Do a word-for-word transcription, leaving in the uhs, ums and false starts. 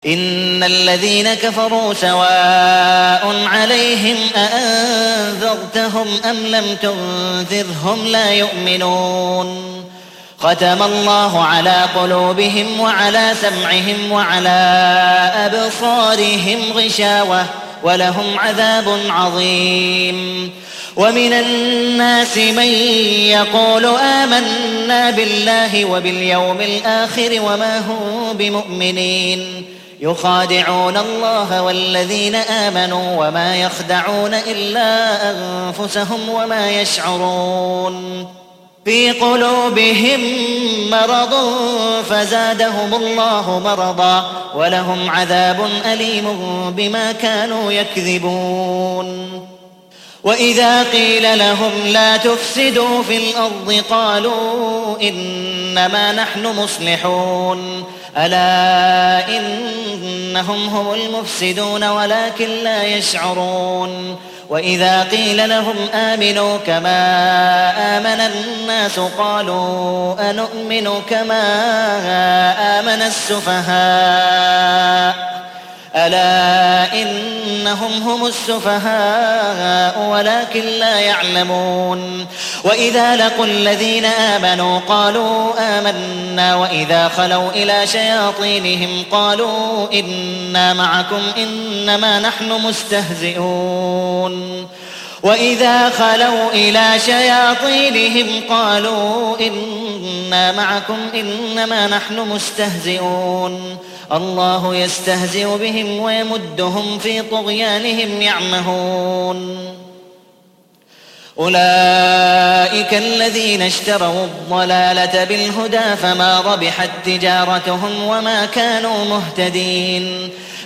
إن الذين كفروا سواء عليهم أأنذرتهم أم لم تنذرهم لا يؤمنون ختم الله على قلوبهم وعلى سمعهم وعلى أبصارهم غشاوة ولهم عذاب عظيم. ومن الناس من يقول آمنا بالله وباليوم الآخر وما هم بمؤمنين يخادعون الله والذين آمنوا وما يخدعون إلا أنفسهم وما يشعرون. في قلوبهم مرض فزادهم الله مرضا ولهم عذاب أليم بما كانوا يكذبون. وإذا قيل لهم لا تفسدوا في الأرض قالوا إنما نحن مصلحون ألا إنهم هم المفسدون ولكن لا يشعرون. وإذا قيل لهم آمنوا كما آمن الناس قالوا أنؤمن كما آمن السفهاء ألا إنهم هم السفهاء ولكن لا يعلمون. وإذا لقوا الذين آمنوا قالوا آمنا وإذا خلوا إلى شياطينهم قالوا إنا معكم إنما نحن مستهزئون. وإذا خلوا إلى شياطينهم قالوا إنا معكم إنما نحن مستهزئون. الله يستهزئ بهم ويمدهم في طغيانهم يعمهون. أولئك الذين اشتروا الضلالة بالهدى فما ربحت تجارتهم وما كانوا مهتدين.